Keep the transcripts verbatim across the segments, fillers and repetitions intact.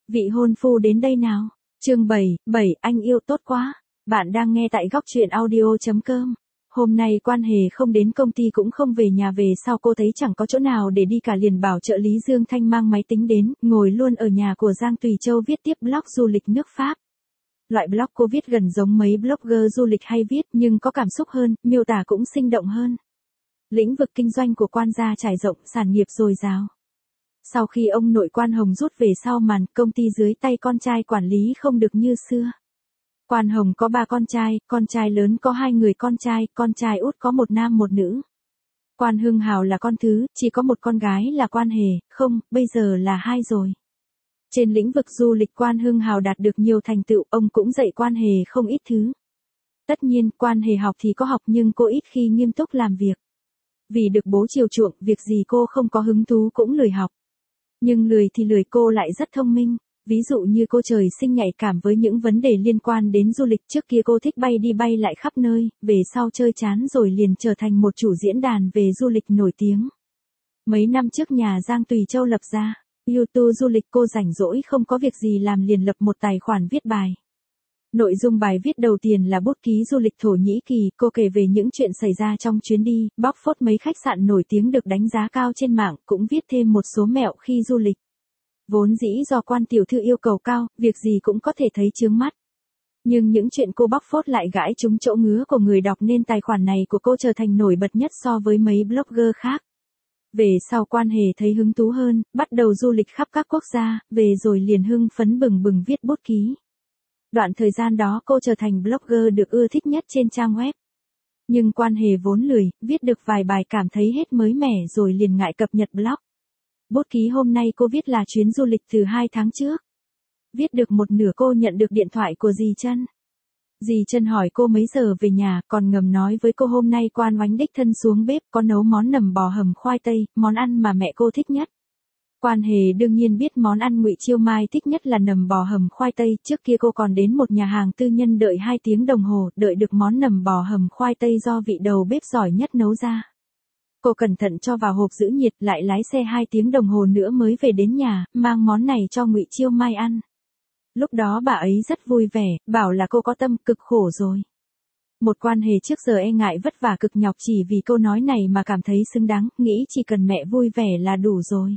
Vị hôn phu đến đây nào. Chương bảy, bảy, anh yêu tốt quá. Bạn đang nghe tại góc truyện audio chấm com. Hôm nay Quan Hề không đến công ty cũng không về nhà, về sau cô thấy chẳng có chỗ nào để đi cả liền bảo trợ lý Dương Thanh mang máy tính đến, ngồi luôn ở nhà của Giang Tùy Châu viết tiếp blog du lịch nước Pháp. Loại blog cô viết gần giống mấy blogger du lịch hay viết nhưng có cảm xúc hơn, miêu tả cũng sinh động hơn. Lĩnh vực kinh doanh của Quan gia trải rộng, sản nghiệp dồi dào. Sau khi ông nội Quan Hồng rút về sau màn, công ty dưới tay con trai quản lý không được như xưa. Quan Hồng có ba con trai, con trai lớn có hai người con trai, con trai út có một nam một nữ. Quan Hưng Hào là con thứ, chỉ có một con gái là Quan Hề, không, bây giờ là hai rồi. Trên lĩnh vực du lịch Quan Hưng Hào đạt được nhiều thành tựu, ông cũng dạy Quan Hề không ít thứ. Tất nhiên, Quan Hề học thì có học nhưng cô ít khi nghiêm túc làm việc. Vì được bố chiều chuộng, việc gì cô không có hứng thú cũng lười học. Nhưng lười thì lười, cô lại rất thông minh. Ví dụ như cô trời sinh nhạy cảm với những vấn đề liên quan đến du lịch, trước kia cô thích bay đi bay lại khắp nơi, về sau chơi chán rồi liền trở thành một chủ diễn đàn về du lịch nổi tiếng. Mấy năm trước nhà Giang Tùy Châu lập ra YouTube du lịch, cô rảnh rỗi không có việc gì làm liền lập một tài khoản viết bài. Nội dung bài viết đầu tiên là bút ký du lịch Thổ Nhĩ Kỳ, cô kể về những chuyện xảy ra trong chuyến đi, bóc phốt mấy khách sạn nổi tiếng được đánh giá cao trên mạng, cũng viết thêm một số mẹo khi du lịch. Vốn dĩ do Quan tiểu thư yêu cầu cao, việc gì cũng có thể thấy chướng mắt. Nhưng những chuyện cô bóc phốt lại gãi trúng chỗ ngứa của người đọc nên tài khoản này của cô trở thành nổi bật nhất so với mấy blogger khác. Về sau Quan Hề thấy hứng thú hơn, bắt đầu du lịch khắp các quốc gia, về rồi liền hưng phấn bừng bừng viết bút ký. Đoạn thời gian đó cô trở thành blogger được ưa thích nhất trên trang web. Nhưng Quan Hề vốn lười, viết được vài bài cảm thấy hết mới mẻ rồi liền ngại cập nhật blog. Bút ký hôm nay cô viết là chuyến du lịch từ hai tháng trước. Viết được một nửa cô nhận được điện thoại của dì Trân. Dì Trân hỏi cô mấy giờ về nhà, còn ngầm nói với cô hôm nay Quan Oánh đích thân xuống bếp có nấu món nầm bò hầm khoai tây, món ăn mà mẹ cô thích nhất. Quan Hề đương nhiên biết món ăn Ngụy Chiêu Mai thích nhất là nầm bò hầm khoai tây, trước kia cô còn đến một nhà hàng tư nhân đợi hai tiếng đồng hồ, đợi được món nầm bò hầm khoai tây do vị đầu bếp giỏi nhất nấu ra. Cô cẩn thận cho vào hộp giữ nhiệt, lại lái xe hai tiếng đồng hồ nữa mới về đến nhà, mang món này cho Ngụy Chiêu Mai ăn. Lúc đó bà ấy rất vui vẻ, bảo là cô có tâm, cực khổ rồi. Một Quan Hề trước giờ e ngại vất vả cực nhọc chỉ vì câu nói này mà cảm thấy xứng đáng, nghĩ chỉ cần mẹ vui vẻ là đủ rồi.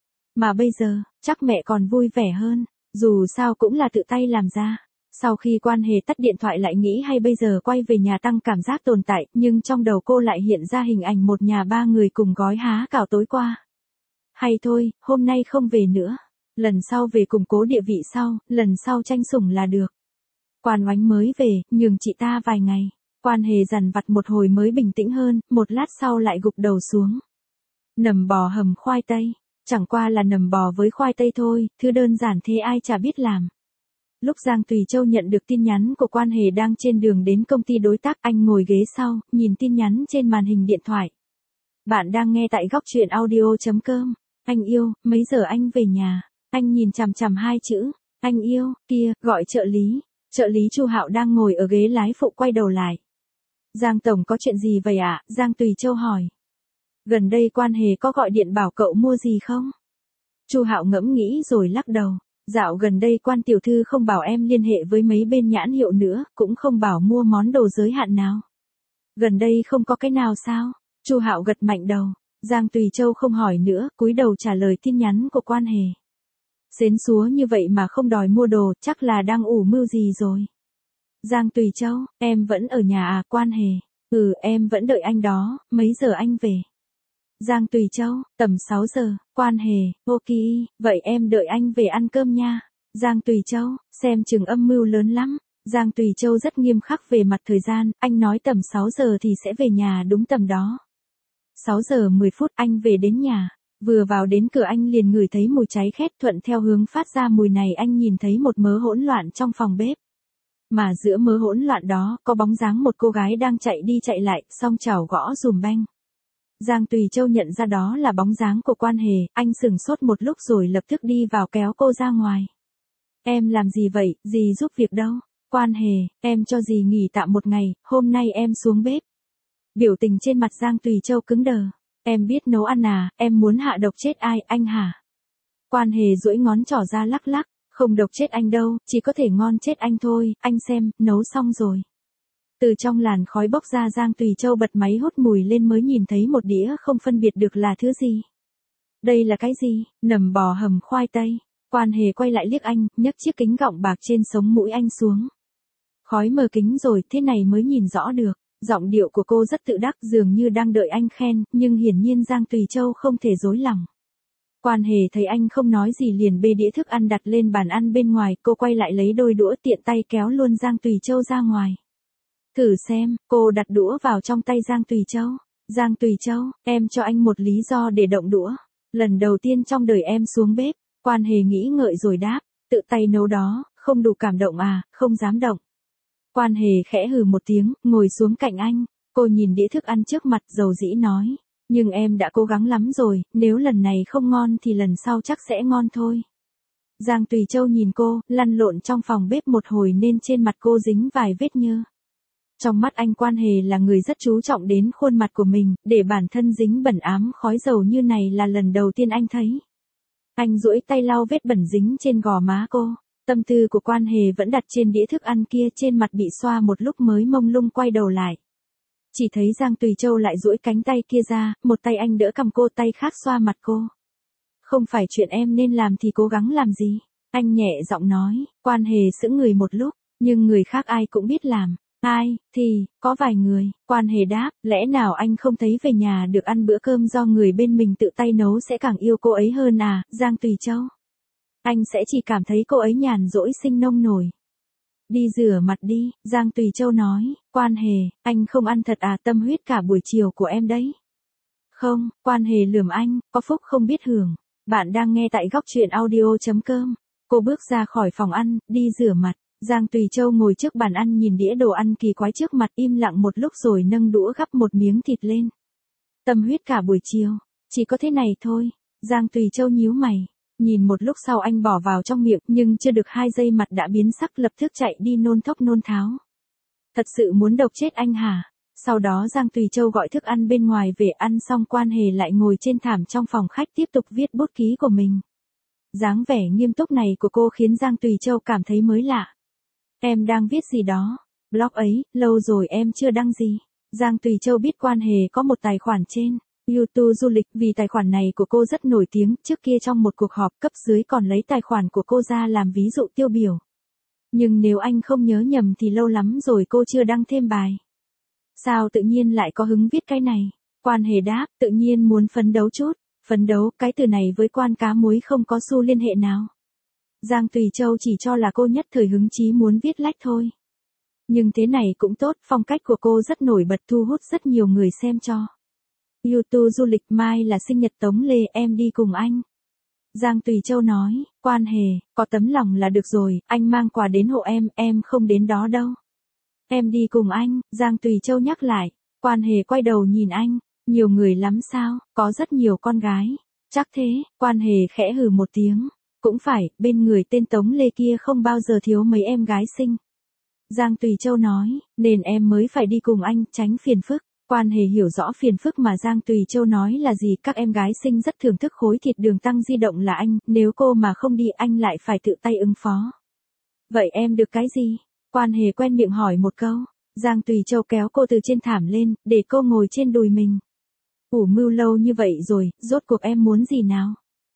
Mà bây giờ, chắc mẹ còn vui vẻ hơn, dù sao cũng là tự tay làm ra. Sau khi Quan Hề tắt điện thoại lại nghĩ hay bây giờ quay về nhà tăng cảm giác tồn tại, nhưng trong đầu cô lại hiện ra hình ảnh một nhà ba người cùng gói há cảo tối qua. Hay thôi, hôm nay không về nữa. Lần sau về củng cố địa vị sau, lần sau tranh sủng là được. Quan Oánh mới về, nhường chị ta vài ngày. Quan Hề dằn vặt một hồi mới bình tĩnh hơn, một lát sau lại gục đầu xuống. Nầm bò hầm khoai tây. Chẳng qua là nầm bò với khoai tây thôi, thứ đơn giản thế ai chả biết làm. Lúc Giang Tùy Châu nhận được tin nhắn của Quan Hề đang trên đường đến công ty đối tác, anh ngồi ghế sau, nhìn tin nhắn trên màn hình điện thoại. Bạn đang nghe tại góc truyện audio chấm com. Anh yêu, mấy giờ anh về nhà? Anh nhìn chằm chằm hai chữ, anh yêu, kia, gọi trợ lý. Trợ lý Chu Hạo đang ngồi ở ghế lái phụ quay đầu lại. Giang tổng có chuyện gì vậy ạ? Giang Tùy Châu hỏi. Gần đây Quan Hề có gọi điện bảo cậu mua gì không? Chu Hạo ngẫm nghĩ rồi lắc đầu. Dạo gần đây Quan tiểu thư không bảo em liên hệ với mấy bên nhãn hiệu nữa, cũng không bảo mua món đồ giới hạn nào. Gần đây không có cái nào sao? Chu Hạo gật mạnh đầu. Giang Tùy Châu không hỏi nữa, cúi đầu trả lời tin nhắn của Quan Hề. Xến xúa như vậy mà không đòi mua đồ, chắc là đang ủ mưu gì rồi. Giang Tùy Châu, em vẫn ở nhà à? Quan Hề. Ừ, em vẫn đợi anh đó, mấy giờ anh về? Giang Tùy Châu, tầm sáu giờ. Quan Hề, ok, vậy em đợi anh về ăn cơm nha. Giang Tùy Châu, xem chừng âm mưu lớn lắm. Giang Tùy Châu rất nghiêm khắc về mặt thời gian, anh nói tầm sáu giờ thì sẽ về nhà đúng tầm đó. sáu giờ mười phút anh về đến nhà, vừa vào đến cửa anh liền ngửi thấy mùi cháy khét, thuận theo hướng phát ra mùi này anh nhìn thấy một mớ hỗn loạn trong phòng bếp. Mà giữa mớ hỗn loạn đó, có bóng dáng một cô gái đang chạy đi chạy lại, song chảo gõ dùm beng. Giang Tùy Châu nhận ra đó là bóng dáng của Quan Hề, anh sửng sốt một lúc rồi lập tức đi vào kéo cô ra ngoài. Em làm gì vậy, dì giúp việc đâu? Quan Hề, em cho dì nghỉ tạm một ngày, hôm nay em xuống bếp. Biểu tình trên mặt Giang Tùy Châu cứng đờ. Em biết nấu ăn à, em muốn hạ độc chết ai, anh hả? Quan Hề duỗi ngón trỏ ra lắc lắc. Không độc chết anh đâu, chỉ có thể ngon chết anh thôi, anh xem, nấu xong rồi. Từ trong làn khói bốc ra Giang Tùy Châu bật máy hút mùi lên mới nhìn thấy một đĩa không phân biệt được là thứ gì. Đây là cái gì? Nầm bò hầm khoai tây. Quan Hề quay lại liếc anh, nhấc chiếc kính gọng bạc trên sống mũi anh xuống. Khói mờ kính rồi, thế này mới nhìn rõ được. Giọng điệu của cô rất tự đắc dường như đang đợi anh khen, nhưng hiển nhiên Giang Tùy Châu không thể dối lòng. Quan Hề thấy anh không nói gì liền bê đĩa thức ăn đặt lên bàn ăn bên ngoài, cô quay lại lấy đôi đũa tiện tay kéo luôn Giang Tùy Châu ra ngoài. Thử xem, cô đặt đũa vào trong tay Giang Tùy Châu. Giang Tùy Châu, em cho anh một lý do để động đũa. Lần đầu tiên trong đời em xuống bếp. Quan Hề nghĩ ngợi rồi đáp, tự tay nấu đó, không đủ cảm động à, không dám động. Quan Hề khẽ hừ một tiếng, ngồi xuống cạnh anh. Cô nhìn đĩa thức ăn trước mặt dầu dĩ nói, nhưng em đã cố gắng lắm rồi, nếu lần này không ngon thì lần sau chắc sẽ ngon thôi. Giang Tùy Châu nhìn cô, lăn lộn trong phòng bếp một hồi nên trên mặt cô dính vài vết nhơ. Trong mắt anh Quan Hề là người rất chú trọng đến khuôn mặt của mình, để bản thân dính bẩn ám khói dầu như này là lần đầu tiên anh thấy. Anh duỗi tay lau vết bẩn dính trên gò má cô. Tâm tư của Quan Hề vẫn đặt trên đĩa thức ăn kia, trên mặt bị xoa một lúc mới mông lung quay đầu lại. Chỉ thấy Giang Tùy Châu lại duỗi cánh tay kia ra, một tay anh đỡ cầm cô, tay khác xoa mặt cô. Không phải chuyện em nên làm thì cố gắng làm gì? Anh nhẹ giọng nói. Quan Hề sững người một lúc, nhưng người khác ai cũng biết làm. Ai, thì, có vài người. Quan Hề đáp, lẽ nào anh không thấy về nhà được ăn bữa cơm do người bên mình tự tay nấu sẽ càng yêu cô ấy hơn à, Giang Tùy Châu? Anh sẽ chỉ cảm thấy cô ấy nhàn rỗi sinh nông nổi. Đi rửa mặt đi, Giang Tùy Châu nói. Quan Hề, anh không ăn thật à, tâm huyết cả buổi chiều của em đấy. Không, Quan Hề lườm anh, có phúc không biết hưởng. Bạn đang nghe tại góc truyện audio chấm com. Cô bước ra khỏi phòng ăn, đi rửa mặt. Giang Tùy Châu ngồi trước bàn ăn nhìn đĩa đồ ăn kỳ quái trước mặt, im lặng một lúc rồi nâng đũa gắp một miếng thịt lên. Tâm huyết cả buổi chiều, chỉ có thế này thôi. Giang Tùy Châu nhíu mày. Nhìn một lúc sau anh bỏ vào trong miệng, nhưng chưa được hai giây mặt đã biến sắc, lập tức chạy đi nôn thốc nôn tháo. Thật sự muốn độc chết anh hả? Sau đó Giang Tùy Châu gọi thức ăn bên ngoài về, ăn xong Quan Hề lại ngồi trên thảm trong phòng khách tiếp tục viết bút ký của mình. Dáng vẻ nghiêm túc này của cô khiến Giang Tùy Châu cảm thấy mới lạ. Em đang viết gì đó? Blog ấy, lâu rồi em chưa đăng gì. Giang Tùy Châu biết Quan Hề có một tài khoản trên YouTube du lịch, vì tài khoản này của cô rất nổi tiếng, trước kia trong một cuộc họp cấp dưới còn lấy tài khoản của cô ra làm ví dụ tiêu biểu. Nhưng nếu anh không nhớ nhầm thì lâu lắm rồi cô chưa đăng thêm bài. Sao tự nhiên lại có hứng viết cái này? Quan Hề đáp, tự nhiên muốn phấn đấu chút. Phấn đấu, cái từ này với Quan cá muối không có xu liên hệ nào. Giang Tùy Châu chỉ cho là cô nhất thời hứng chí muốn viết lách thôi. Nhưng thế này cũng tốt, phong cách của cô rất nổi bật, thu hút rất nhiều người xem cho. YouTube du lịch, mai là sinh nhật Tống Lê, em đi cùng anh. Giang Tùy Châu nói. Quan Hề, có tấm lòng là được rồi, anh mang quà đến hộ em, em không đến đó đâu. Em đi cùng anh, Giang Tùy Châu nhắc lại. Quan Hề quay đầu nhìn anh. Nhiều người lắm sao, có rất nhiều con gái. Chắc thế, Quan Hề khẽ hừ một tiếng. Cũng phải, bên người tên Tống Lê kia không bao giờ thiếu mấy em gái xinh. Giang Tùy Châu nói, nên em mới phải đi cùng anh, tránh phiền phức. Quan Hề hiểu rõ phiền phức mà Giang Tùy Châu nói là gì, các em gái xinh rất thưởng thức khối thịt đường tăng di động là anh, nếu cô mà không đi anh lại phải tự tay ứng phó. Vậy em được cái gì? Quan Hề quen miệng hỏi một câu. Giang Tùy Châu kéo cô từ trên thảm lên, để cô ngồi trên đùi mình. Ủ mưu lâu như vậy rồi, rốt cuộc em muốn gì nào?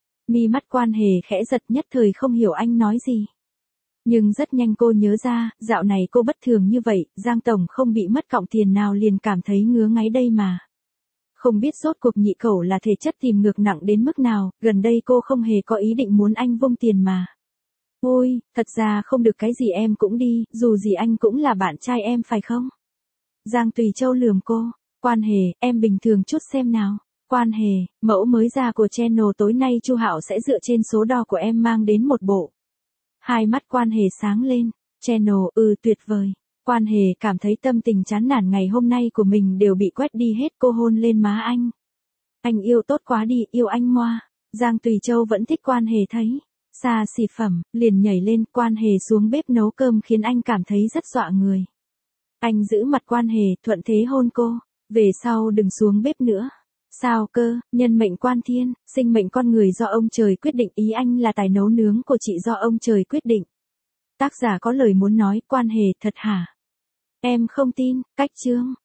Mi mắt Quan Hề khẽ giật, nhất thời không hiểu anh nói gì. Nhưng rất nhanh cô nhớ ra, dạo này cô bất thường như vậy, Giang Tổng không bị mất cọng tiền nào liền cảm thấy ngứa ngáy đây mà. Không biết rốt cuộc nhị cẩu là thể chất tìm ngược nặng đến mức nào, gần đây cô không hề có ý định muốn anh vung tiền mà. Ôi, thật ra không được cái gì em cũng đi, dù gì anh cũng là bạn trai em phải không? Giang Tùy Châu lườm cô. Quan Hề, em bình thường chút xem nào. Quan Hề, mẫu mới ra của channel tối nay Chu Hạo sẽ dựa trên số đo của em mang đến một bộ. Hai mắt Quan Hề sáng lên. Channel, ừ tuyệt vời. Quan Hề cảm thấy tâm tình chán nản ngày hôm nay của mình đều bị quét đi hết, cô hôn lên má anh. Anh yêu tốt quá đi, yêu anh moa. Giang Tùy Châu vẫn thích Quan Hề thấy. Xa xỉ phẩm, liền nhảy lên, Quan Hề xuống bếp nấu cơm khiến anh cảm thấy rất dọa người. Anh giữ mặt Quan Hề, thuận thế hôn cô. Về sau đừng xuống bếp nữa. Sao cơ, nhân mệnh quan thiên, sinh mệnh con người do ông trời quyết định, ý anh là tài nấu nướng của chị do ông trời quyết định. Tác giả có lời muốn nói, quan hề thật hả? Em không tin, cách chương.